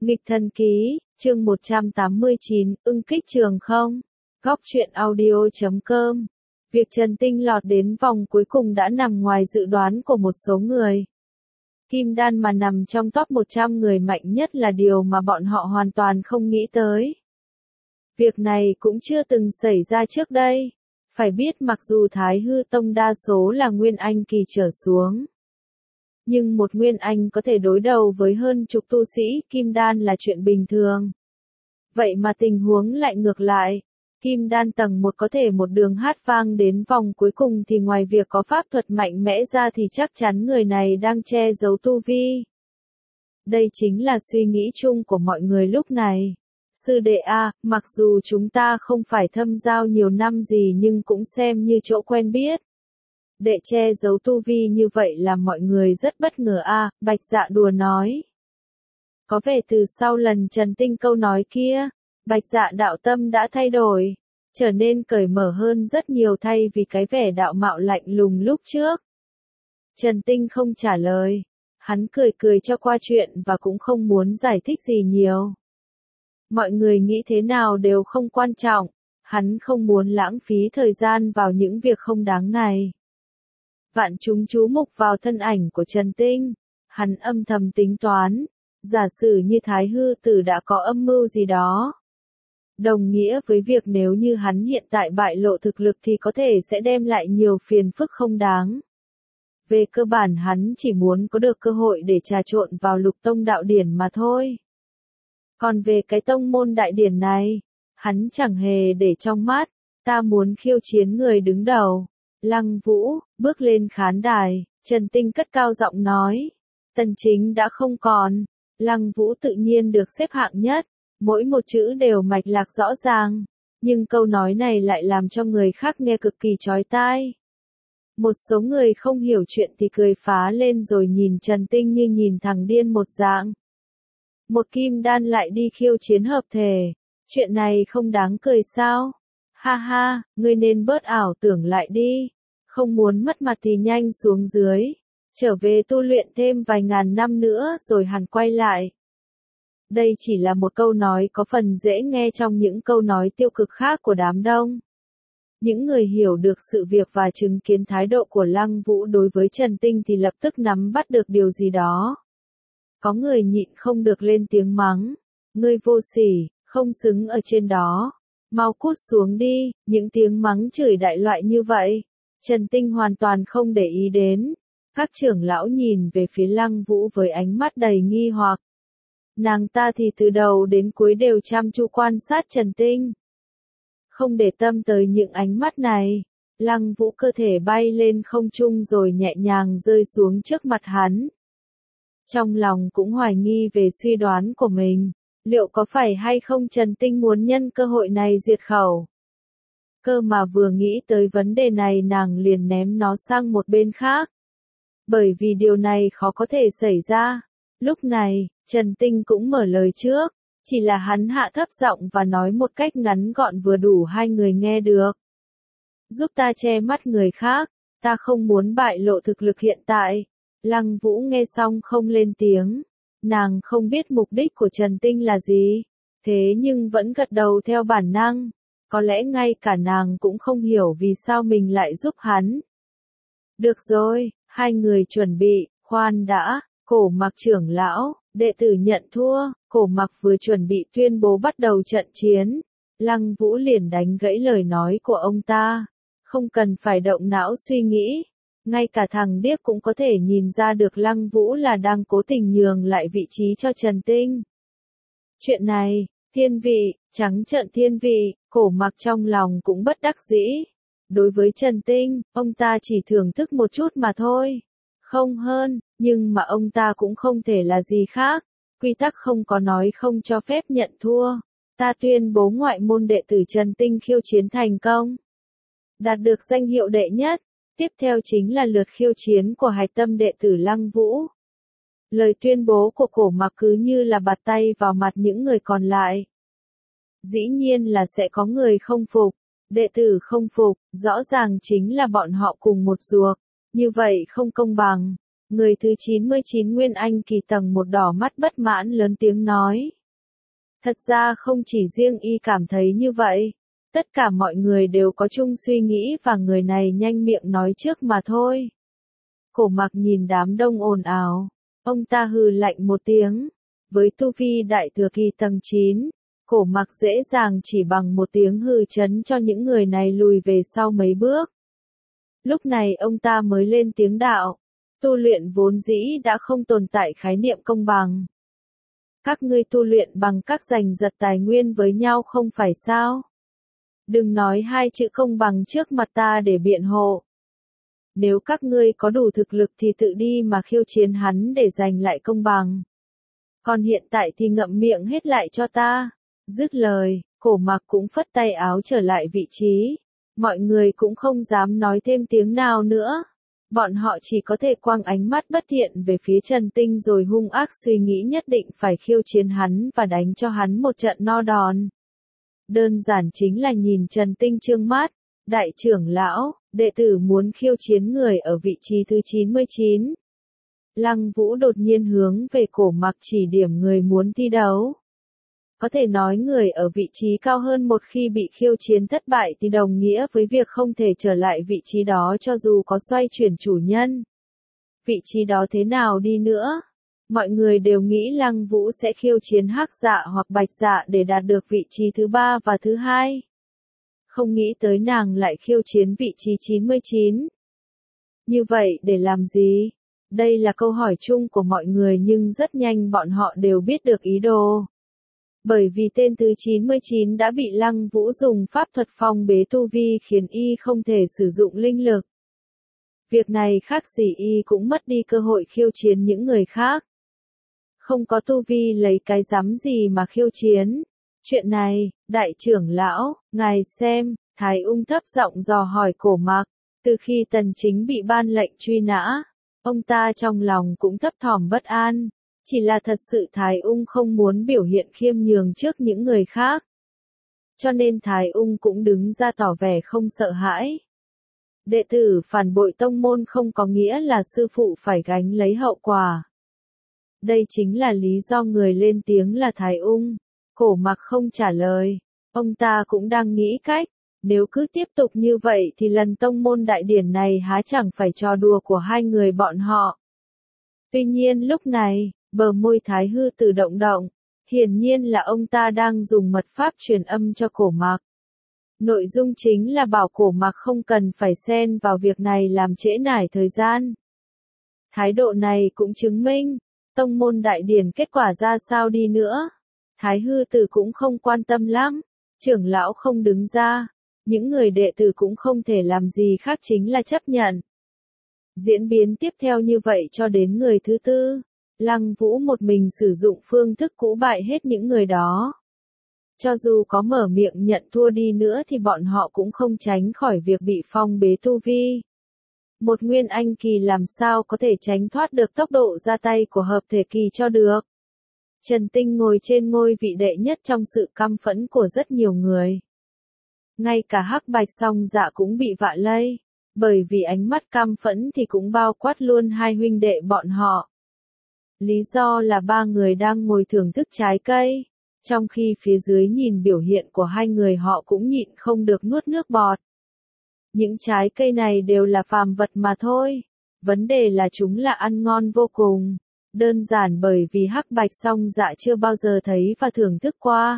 Nghịch thần ký, chương 189, ưng kích trường không? Góc truyện audio.com. Việc Trần Tinh lọt đến vòng cuối cùng đã nằm ngoài dự đoán của một số người. Kim đan mà nằm trong top 100 người mạnh nhất là điều mà bọn họ hoàn toàn không nghĩ tới. Việc này cũng chưa từng xảy ra trước đây. Phải biết mặc dù Thái Hư Tông đa số là Nguyên Anh kỳ trở xuống, nhưng một Nguyên Anh có thể đối đầu với hơn chục tu sĩ Kim đan là chuyện bình thường. Vậy mà tình huống lại ngược lại. Kim đan tầng 1 có thể một đường hát vang đến vòng cuối cùng thì ngoài việc có pháp thuật mạnh mẽ ra thì chắc chắn người này đang che giấu tu vi. Đây chính là suy nghĩ chung của mọi người lúc này. Sư đệ A, mặc dù chúng ta không phải thâm giao nhiều năm gì nhưng cũng xem như chỗ quen biết. Đệ che giấu tu vi như vậy làm mọi người rất bất ngờ A, Bạch Dạ đùa nói. Có vẻ từ sau lần Trần Tinh câu nói kia, Bạch Dạ đạo tâm đã thay đổi, trở nên cởi mở hơn rất nhiều thay vì cái vẻ đạo mạo lạnh lùng lúc trước. Trần Tinh không trả lời, hắn cười cười cho qua chuyện và cũng không muốn giải thích gì nhiều. Mọi người nghĩ thế nào đều không quan trọng, hắn không muốn lãng phí thời gian vào những việc không đáng này. Vạn chúng chú mục vào thân ảnh của Trần Tinh, hắn âm thầm tính toán, giả sử như Thái Hư Tử đã có âm mưu gì đó. Đồng nghĩa với việc nếu như hắn hiện tại bại lộ thực lực thì có thể sẽ đem lại nhiều phiền phức không đáng. Về cơ bản hắn chỉ muốn có được cơ hội để trà trộn vào Lục Tông đạo điển mà thôi. Còn về cái tông môn đại điển này, hắn chẳng hề để trong mắt, ta muốn khiêu chiến người đứng đầu. Lăng Vũ, bước lên khán đài, Trần Tinh cất cao giọng nói. Tần Chính đã không còn, Lăng Vũ tự nhiên được xếp hạng nhất, mỗi một chữ đều mạch lạc rõ ràng, nhưng câu nói này lại làm cho người khác nghe cực kỳ chói tai. Một số người không hiểu chuyện thì cười phá lên rồi nhìn Trần Tinh như nhìn thằng điên một dạng. Một kim đan lại đi khiêu chiến hợp thể, chuyện này không đáng cười sao? Ha ha, ngươi nên bớt ảo tưởng lại đi, không muốn mất mặt thì nhanh xuống dưới, trở về tu luyện thêm vài ngàn năm nữa rồi hẳn quay lại. Đây chỉ là một câu nói có phần dễ nghe trong những câu nói tiêu cực khác của đám đông. Những người hiểu được sự việc và chứng kiến thái độ của Lăng Vũ đối với Trần Tinh thì lập tức nắm bắt được điều gì đó. Có người nhịn không được lên tiếng mắng, ngươi vô sỉ, không xứng ở trên đó, mau cút xuống đi, những tiếng mắng chửi đại loại như vậy. Trần Tinh hoàn toàn không để ý đến, các trưởng lão nhìn về phía Lăng Vũ với ánh mắt đầy nghi hoặc. Nàng ta thì từ đầu đến cuối đều chăm chú quan sát Trần Tinh. Không để tâm tới những ánh mắt này, Lăng Vũ cơ thể bay lên không trung rồi nhẹ nhàng rơi xuống trước mặt hắn. Trong lòng cũng hoài nghi về suy đoán của mình, liệu có phải hay không Trần Tinh muốn nhân cơ hội này diệt khẩu. Cơ mà vừa nghĩ tới vấn đề này nàng liền ném nó sang một bên khác. Bởi vì điều này khó có thể xảy ra. Lúc này, Trần Tinh cũng mở lời trước, chỉ là hắn hạ thấp giọng và nói một cách ngắn gọn vừa đủ hai người nghe được. Giúp ta che mắt người khác, ta không muốn bại lộ thực lực hiện tại. Lăng Vũ nghe xong không lên tiếng, nàng không biết mục đích của Trần Tinh là gì, thế nhưng vẫn gật đầu theo bản năng, có lẽ ngay cả nàng cũng không hiểu vì sao mình lại giúp hắn. Được rồi, hai người chuẩn bị, khoan đã, Cổ Mặc trưởng lão, đệ tử nhận thua, Cổ Mặc vừa chuẩn bị tuyên bố bắt đầu trận chiến, Lăng Vũ liền đánh gãy lời nói của ông ta, không cần phải động não suy nghĩ. Ngay cả thằng điếc cũng có thể nhìn ra được Lăng Vũ là đang cố tình nhường lại vị trí cho Trần Tinh. Chuyện này, thiên vị, trắng trợn thiên vị, Cổ Mặc trong lòng cũng bất đắc dĩ. Đối với Trần Tinh, ông ta chỉ thưởng thức một chút mà thôi. Không hơn, nhưng mà ông ta cũng không thể là gì khác. Quy tắc không có nói không cho phép nhận thua. Ta tuyên bố ngoại môn đệ tử Trần Tinh khiêu chiến thành công. Đạt được danh hiệu đệ nhất. Tiếp theo chính là lượt khiêu chiến của hạch tâm đệ tử Lăng Vũ. Lời tuyên bố của Cổ Mặc cứ như là bạt tay vào mặt những người còn lại. Dĩ nhiên là sẽ có người không phục, đệ tử không phục, rõ ràng chính là bọn họ cùng một ruột, như vậy không công bằng. Người thứ 99 Nguyên Anh kỳ tầng 1 đỏ mắt bất mãn lớn tiếng nói. Thật ra không chỉ riêng y cảm thấy như vậy. Tất cả mọi người đều có chung suy nghĩ và người này nhanh miệng nói trước mà thôi. Cổ Mặc nhìn đám đông ồn ào. Ông ta hừ lạnh một tiếng. Với tu vi đại thừa kỳ tầng 9, Cổ Mặc dễ dàng chỉ bằng một tiếng hừ chấn cho những người này lùi về sau mấy bước. Lúc này ông ta mới lên tiếng đạo. Tu luyện vốn dĩ đã không tồn tại khái niệm công bằng. Các ngươi tu luyện bằng các giành giật tài nguyên với nhau không phải sao? Đừng nói hai chữ công bằng trước mặt ta để biện hộ. Nếu các ngươi có đủ thực lực thì tự đi mà khiêu chiến hắn để giành lại công bằng. Còn hiện tại thì ngậm miệng hết lại cho ta. Dứt lời, Cổ Mặc cũng phất tay áo trở lại vị trí. Mọi người cũng không dám nói thêm tiếng nào nữa. Bọn họ chỉ có thể quăng ánh mắt bất thiện về phía Trần Tinh rồi hung ác suy nghĩ nhất định phải khiêu chiến hắn và đánh cho hắn một trận no đòn. Đơn giản chính là nhìn Trần Tinh trương mắt. Đại trưởng lão, đệ tử muốn khiêu chiến người ở vị trí thứ 99. Lăng Vũ đột nhiên hướng về Cổ Mặc chỉ điểm người muốn thi đấu. Có thể nói người ở vị trí cao hơn một khi bị khiêu chiến thất bại thì đồng nghĩa với việc không thể trở lại vị trí đó cho dù có xoay chuyển chủ nhân. Vị trí đó thế nào đi nữa? Mọi người đều nghĩ Lăng Vũ sẽ khiêu chiến Hắc Dạ hoặc Bạch Dạ để đạt được vị trí thứ 3 và thứ 2. Không nghĩ tới nàng lại khiêu chiến vị trí 99. Như vậy để làm gì? Đây là câu hỏi chung của mọi người nhưng rất nhanh bọn họ đều biết được ý đồ. Bởi vì tên thứ 99 đã bị Lăng Vũ dùng pháp thuật phong bế tu vi khiến y không thể sử dụng linh lực. Việc này khác gì y cũng mất đi cơ hội khiêu chiến những người khác. Không có tu vi lấy cái rắm gì mà khiêu chiến. Chuyện này, đại trưởng lão, ngài xem, Thái Ung thấp giọng dò hỏi Cổ Mặc. Từ khi Tần Chính bị ban lệnh truy nã, ông ta trong lòng cũng thấp thỏm bất an. Chỉ là thật sự Thái Ung không muốn biểu hiện khiêm nhường trước những người khác. Cho nên Thái Ung cũng đứng ra tỏ vẻ không sợ hãi. Đệ tử phản bội tông môn không có nghĩa là sư phụ phải gánh lấy hậu quả. Đây chính là lý do người lên tiếng là Thái Ung. Cổ Mặc không trả lời. Ông ta cũng đang nghĩ cách. Nếu cứ tiếp tục như vậy thì lần tông môn đại điển này há chẳng phải trò đùa của hai người bọn họ. Tuy nhiên lúc này, bờ môi Thái Hư tự động động. Hiển nhiên là ông ta đang dùng mật pháp truyền âm cho Cổ Mặc. Nội dung chính là bảo Cổ Mặc không cần phải xen vào việc này làm trễ nải thời gian. Thái độ này cũng chứng minh, tông môn đại điển kết quả ra sao đi nữa. Thái Hư Tử cũng không quan tâm lắm, trưởng lão không đứng ra, những người đệ tử cũng không thể làm gì khác chính là chấp nhận. Diễn biến tiếp theo như vậy cho đến người thứ 4, Lăng Vũ một mình sử dụng phương thức cũ bại hết những người đó. Cho dù có mở miệng nhận thua đi nữa thì bọn họ cũng không tránh khỏi việc bị phong bế tu vi. Một Nguyên Anh kỳ làm sao có thể tránh thoát được tốc độ ra tay của hợp thể kỳ cho được. Trần Tinh ngồi trên ngôi vị đệ nhất trong sự căm phẫn của rất nhiều người. Ngay cả Hắc Bạch Song Dạ cũng bị vạ lây, bởi vì ánh mắt căm phẫn thì cũng bao quát luôn hai huynh đệ bọn họ. Lý do là ba người đang ngồi thưởng thức trái cây, trong khi phía dưới nhìn biểu hiện của hai người họ cũng nhịn không được nuốt nước bọt. Những trái cây này đều là phàm vật mà thôi, vấn đề là chúng là ăn ngon vô cùng. Đơn giản bởi vì Hắc Bạch Song Dạ chưa bao giờ thấy và thưởng thức qua.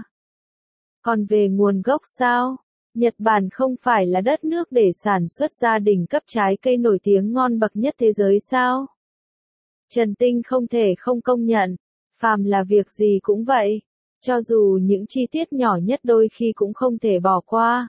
Còn về nguồn gốc sao? Nhật Bản không phải là đất nước để sản xuất ra đỉnh cấp trái cây nổi tiếng ngon bậc nhất thế giới sao? Trần Tinh không thể không công nhận, phàm là việc gì cũng vậy, cho dù những chi tiết nhỏ nhất đôi khi cũng không thể bỏ qua.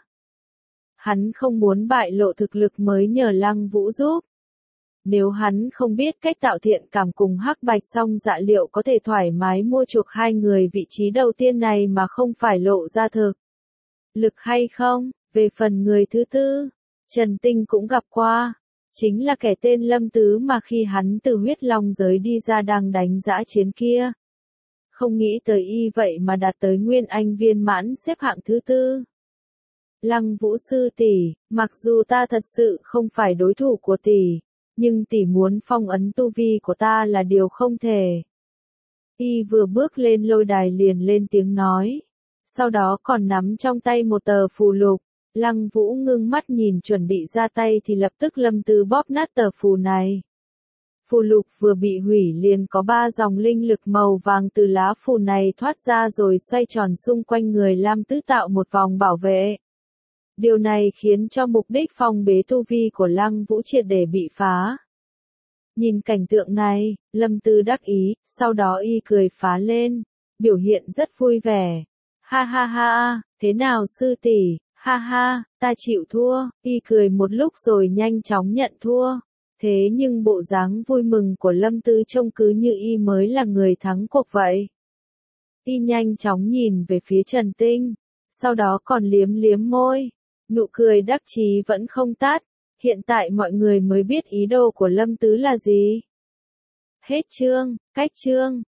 Hắn không muốn bại lộ thực lực mới nhờ Lăng Vũ giúp. Nếu hắn không biết cách tạo thiện cảm cùng Hắc Bạch Song Dạ liệu có thể thoải mái mua chuộc hai người vị trí đầu tiên này mà không phải lộ ra thực lực hay không? Về phần người thứ 4, Trần Tinh cũng gặp qua. Chính là kẻ tên Lâm Tứ mà khi hắn từ huyết long giới đi ra đang đánh dã chiến kia. Không nghĩ tới y vậy mà đạt tới Nguyên Anh viên mãn xếp hạng thứ 4. Lăng Vũ sư tỷ, mặc dù ta thật sự không phải đối thủ của tỷ, Nhưng tỷ muốn phong ấn tu vi của ta là điều không thể. Y vừa bước lên lôi đài liền lên tiếng nói. Sau đó còn nắm trong tay một tờ phù lục. Lăng Vũ ngưng mắt nhìn chuẩn bị ra tay thì lập tức Lâm Tứ bóp nát tờ phù này. Phù lục vừa bị hủy liền có 3 dòng linh lực màu vàng từ lá phù này thoát ra rồi xoay tròn xung quanh người Lam Tứ tạo một vòng bảo vệ. Điều này khiến cho mục đích phong bế tu vi của Lăng Vũ triệt để bị phá. Nhìn cảnh tượng này, Lâm Tứ đắc ý, sau đó y cười phá lên, biểu hiện rất vui vẻ. Ha ha ha, thế nào sư tỷ, ha ha, ta chịu thua, y cười một lúc rồi nhanh chóng nhận thua. Thế nhưng bộ dáng vui mừng của Lâm Tứ trông cứ như y mới là người thắng cuộc vậy. Y nhanh chóng nhìn về phía Trần Tinh, sau đó còn liếm liếm môi, nụ cười đắc chí vẫn không tắt. Hiện tại mọi người mới biết ý đồ của Lâm Tứ là gì. Hết chương, cách chương.